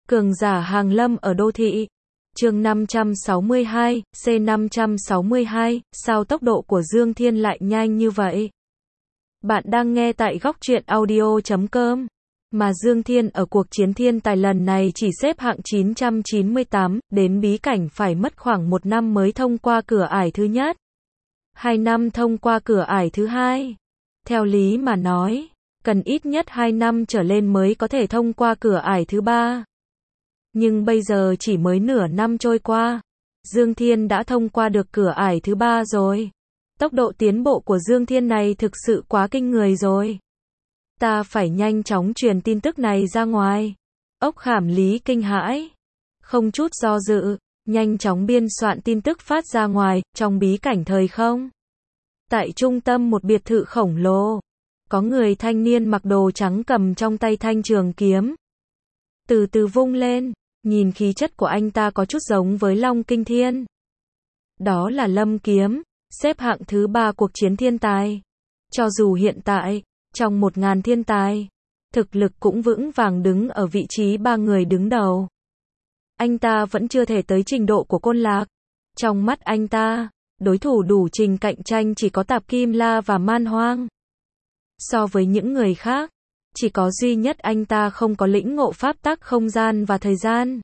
Cường giả hàng lâm ở đô thị. Chương 562, C562, sao tốc độ của Dương Thiên lại nhanh như vậy? Bạn đang nghe tại góc truyện audio.com. Mà Dương Thiên ở cuộc chiến thiên tài lần này chỉ xếp hạng 998, đến bí cảnh phải mất khoảng 1 năm mới thông qua cửa ải thứ nhất. 2 năm thông qua cửa ải thứ hai. Theo lý mà nói, cần ít nhất 2 năm trở lên mới có thể thông qua cửa ải thứ ba. Nhưng bây giờ chỉ mới nửa năm trôi qua, Dương Thiên đã thông qua được cửa ải thứ ba rồi. Tốc độ tiến bộ của Dương Thiên này thực sự quá kinh người rồi. Ta phải nhanh chóng truyền tin tức này ra ngoài. Ốc Khảm Lý kinh hãi, không chút do dự, nhanh chóng biên soạn tin tức phát ra ngoài. Trong bí cảnh thời không, tại trung tâm một biệt thự khổng lồ, có người thanh niên mặc đồ trắng cầm trong tay thanh trường kiếm, từ từ vung lên. Nhìn khí chất của anh ta có chút giống với Long Kinh Thiên. Đó là Lâm Kiếm, xếp hạng thứ 3 cuộc chiến thiên tài. Cho dù hiện tại, trong 1000 thiên tài, thực lực cũng vững vàng đứng ở vị trí 3 người đứng đầu. Anh ta vẫn chưa thể tới trình độ của Côn Lạc. Trong mắt anh ta, đối thủ đủ trình cạnh tranh chỉ có Tạp Kim La và Man Hoang. So với những người khác, chỉ có duy nhất anh ta không có lĩnh ngộ pháp tắc không gian và thời gian.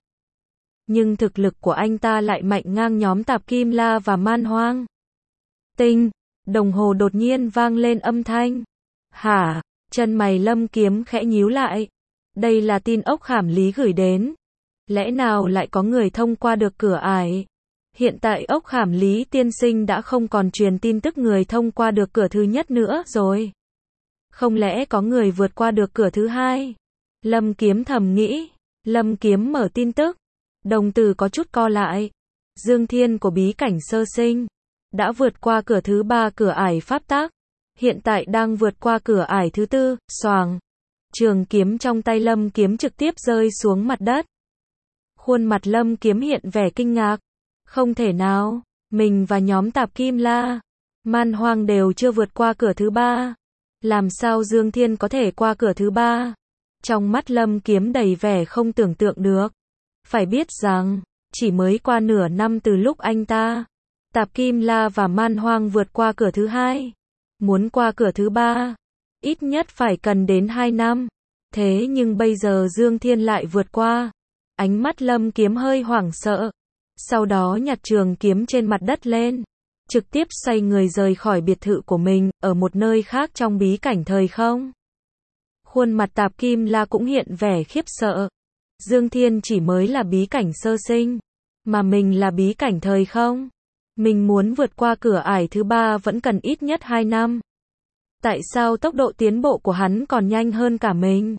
Nhưng thực lực của anh ta lại mạnh ngang nhóm Tạp Kim La và Man Hoang. Tinh, đồng hồ đột nhiên vang lên âm thanh. Hả? Chân mày Lâm Kiếm khẽ nhíu lại. Đây là tin Ốc Khảm Lý gửi đến. Lẽ nào lại có người thông qua được cửa ải? Hiện tại Ốc Khảm Lý tiên sinh đã không còn truyền tin tức người thông qua được cửa thứ nhất nữa rồi. Không lẽ có người vượt qua được cửa thứ hai? Lâm Kiếm thầm nghĩ. Lâm Kiếm mở tin tức, đồng tử có chút co lại. Dương Thiên của bí cảnh sơ sinh đã vượt qua cửa thứ 3 cửa ải pháp tắc, hiện tại đang vượt qua cửa ải thứ 4. Xoàng, trường kiếm trong tay Lâm Kiếm trực tiếp rơi xuống mặt đất. Khuôn mặt Lâm Kiếm hiện vẻ kinh ngạc. Không thể nào, mình và nhóm Tạp Kim La, Man Hoang đều chưa vượt qua cửa thứ 3. Làm sao Dương Thiên có thể qua cửa thứ 3? Trong mắt Lâm Kiếm đầy vẻ không tưởng tượng được. Phải biết rằng, chỉ mới qua nửa năm từ lúc anh ta, Tạp Kim La và Man Hoang vượt qua cửa thứ 2. Muốn qua cửa thứ 3, ít nhất phải cần đến 2 năm. Thế nhưng bây giờ Dương Thiên lại vượt qua. Ánh mắt Lâm Kiếm hơi hoảng sợ. Sau đó nhặt trường kiếm trên mặt đất lên, trực tiếp xoay người rời khỏi biệt thự của mình, ở một nơi khác trong bí cảnh thời không. Khuôn mặt Tạp Kim La cũng hiện vẻ khiếp sợ. Dương Thiên chỉ mới là bí cảnh sơ sinh, mà mình là bí cảnh thời không. Mình muốn vượt qua cửa ải thứ 3 vẫn cần ít nhất 2 năm. Tại sao tốc độ tiến bộ của hắn còn nhanh hơn cả mình?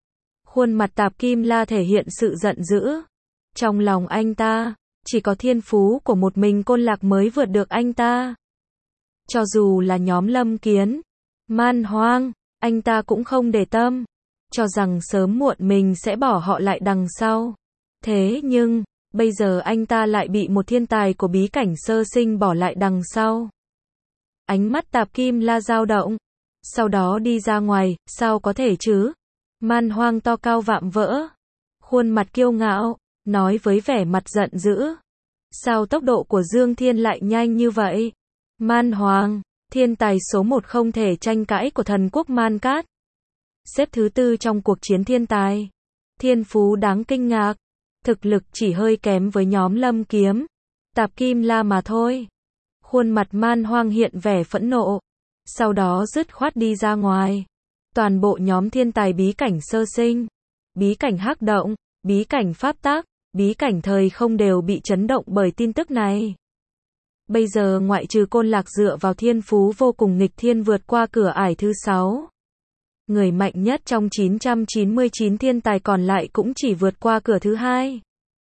Khuôn mặt Tạp Kim La thể hiện sự giận dữ. Trong lòng anh ta, chỉ có thiên phú của một mình Côn Lạc mới vượt được anh ta. Cho dù là nhóm Lâm Kiến, Man Hoang, anh ta cũng không để tâm, cho rằng sớm muộn mình sẽ bỏ họ lại đằng sau. Thế nhưng, bây giờ anh ta lại bị một thiên tài của bí cảnh sơ sinh bỏ lại đằng sau. Ánh mắt Tạp Kim La dao động, sau đó đi ra ngoài. Sao có thể chứ? Man Hoang to cao vạm vỡ, khuôn mặt kiêu ngạo, nói với vẻ mặt giận dữ. Sao tốc độ của Dương Thiên lại nhanh như vậy? Man Hoang, thiên tài số 1 không thể tranh cãi của thần quốc Man Cát. Xếp thứ 4 trong cuộc chiến thiên tài. Thiên phú đáng kinh ngạc. Thực lực chỉ hơi kém với nhóm Lâm Kiếm, Tạp Kim La mà thôi. Khuôn mặt Man Hoang hiện vẻ phẫn nộ. Sau đó dứt khoát đi ra ngoài. Toàn bộ nhóm thiên tài bí cảnh sơ sinh, bí cảnh hắc động, bí cảnh pháp tắc, bí cảnh thời không đều bị chấn động bởi tin tức này. Bây giờ ngoại trừ Côn Lạc dựa vào thiên phú vô cùng nghịch thiên vượt qua cửa ải thứ 6. Người mạnh nhất trong 999 thiên tài còn lại cũng chỉ vượt qua cửa thứ 2.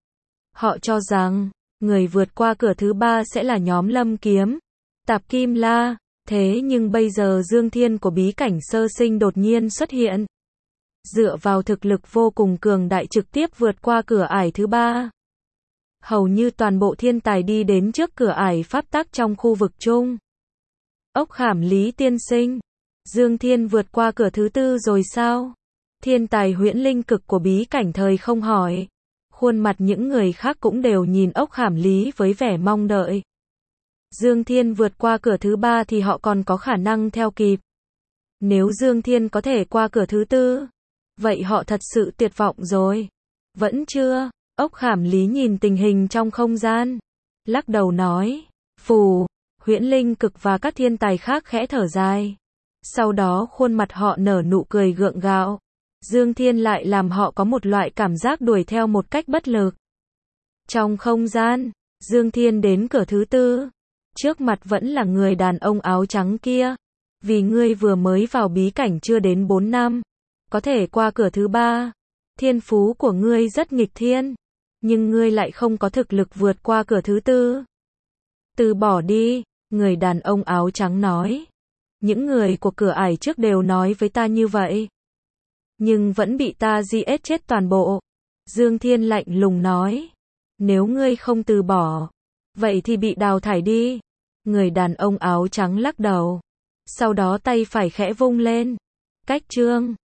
Họ cho rằng, người vượt qua cửa thứ 3 sẽ là nhóm Lâm Kiếm, Tạp Kim La. Thế nhưng bây giờ Dương Thiên của bí cảnh sơ sinh đột nhiên xuất hiện. Dựa vào thực lực vô cùng cường đại trực tiếp vượt qua cửa ải thứ 3. Hầu như toàn bộ thiên tài đi đến trước cửa ải pháp tắc trong khu vực chung. Ốc Khảm Lý tiên sinh, Dương Thiên vượt qua cửa thứ 4 rồi sao? Thiên tài huyễn linh cực của bí cảnh thời không hỏi. Khuôn mặt những người khác cũng đều nhìn Ốc Khảm Lý với vẻ mong đợi. Dương Thiên vượt qua cửa thứ 3 thì họ còn có khả năng theo kịp. Nếu Dương Thiên có thể qua cửa thứ 4, vậy họ thật sự tuyệt vọng rồi. Vẫn chưa, Ốc Khảm Lý nhìn tình hình trong không gian, lắc đầu nói, phù, Huyễn Linh Cực và các thiên tài khác khẽ thở dài. Sau đó khuôn mặt họ nở nụ cười gượng gạo. Dương Thiên lại làm họ có một loại cảm giác đuổi theo một cách bất lực. Trong không gian, Dương Thiên đến cửa thứ 4. Trước mặt vẫn là người đàn ông áo trắng kia. Vì ngươi vừa mới vào bí cảnh chưa đến 4 năm, có thể qua cửa thứ 3. Thiên phú của ngươi rất nghịch thiên, nhưng ngươi lại không có thực lực vượt qua cửa thứ 4. Từ bỏ đi, người đàn ông áo trắng nói. Những người của cửa ải trước đều nói với ta như vậy, nhưng vẫn bị ta giết chết toàn bộ. Dương Thiên lạnh lùng nói. Nếu ngươi không từ bỏ, vậy thì bị đào thải đi. Người đàn ông áo trắng lắc đầu. Sau đó tay phải khẽ vung lên. Cách chương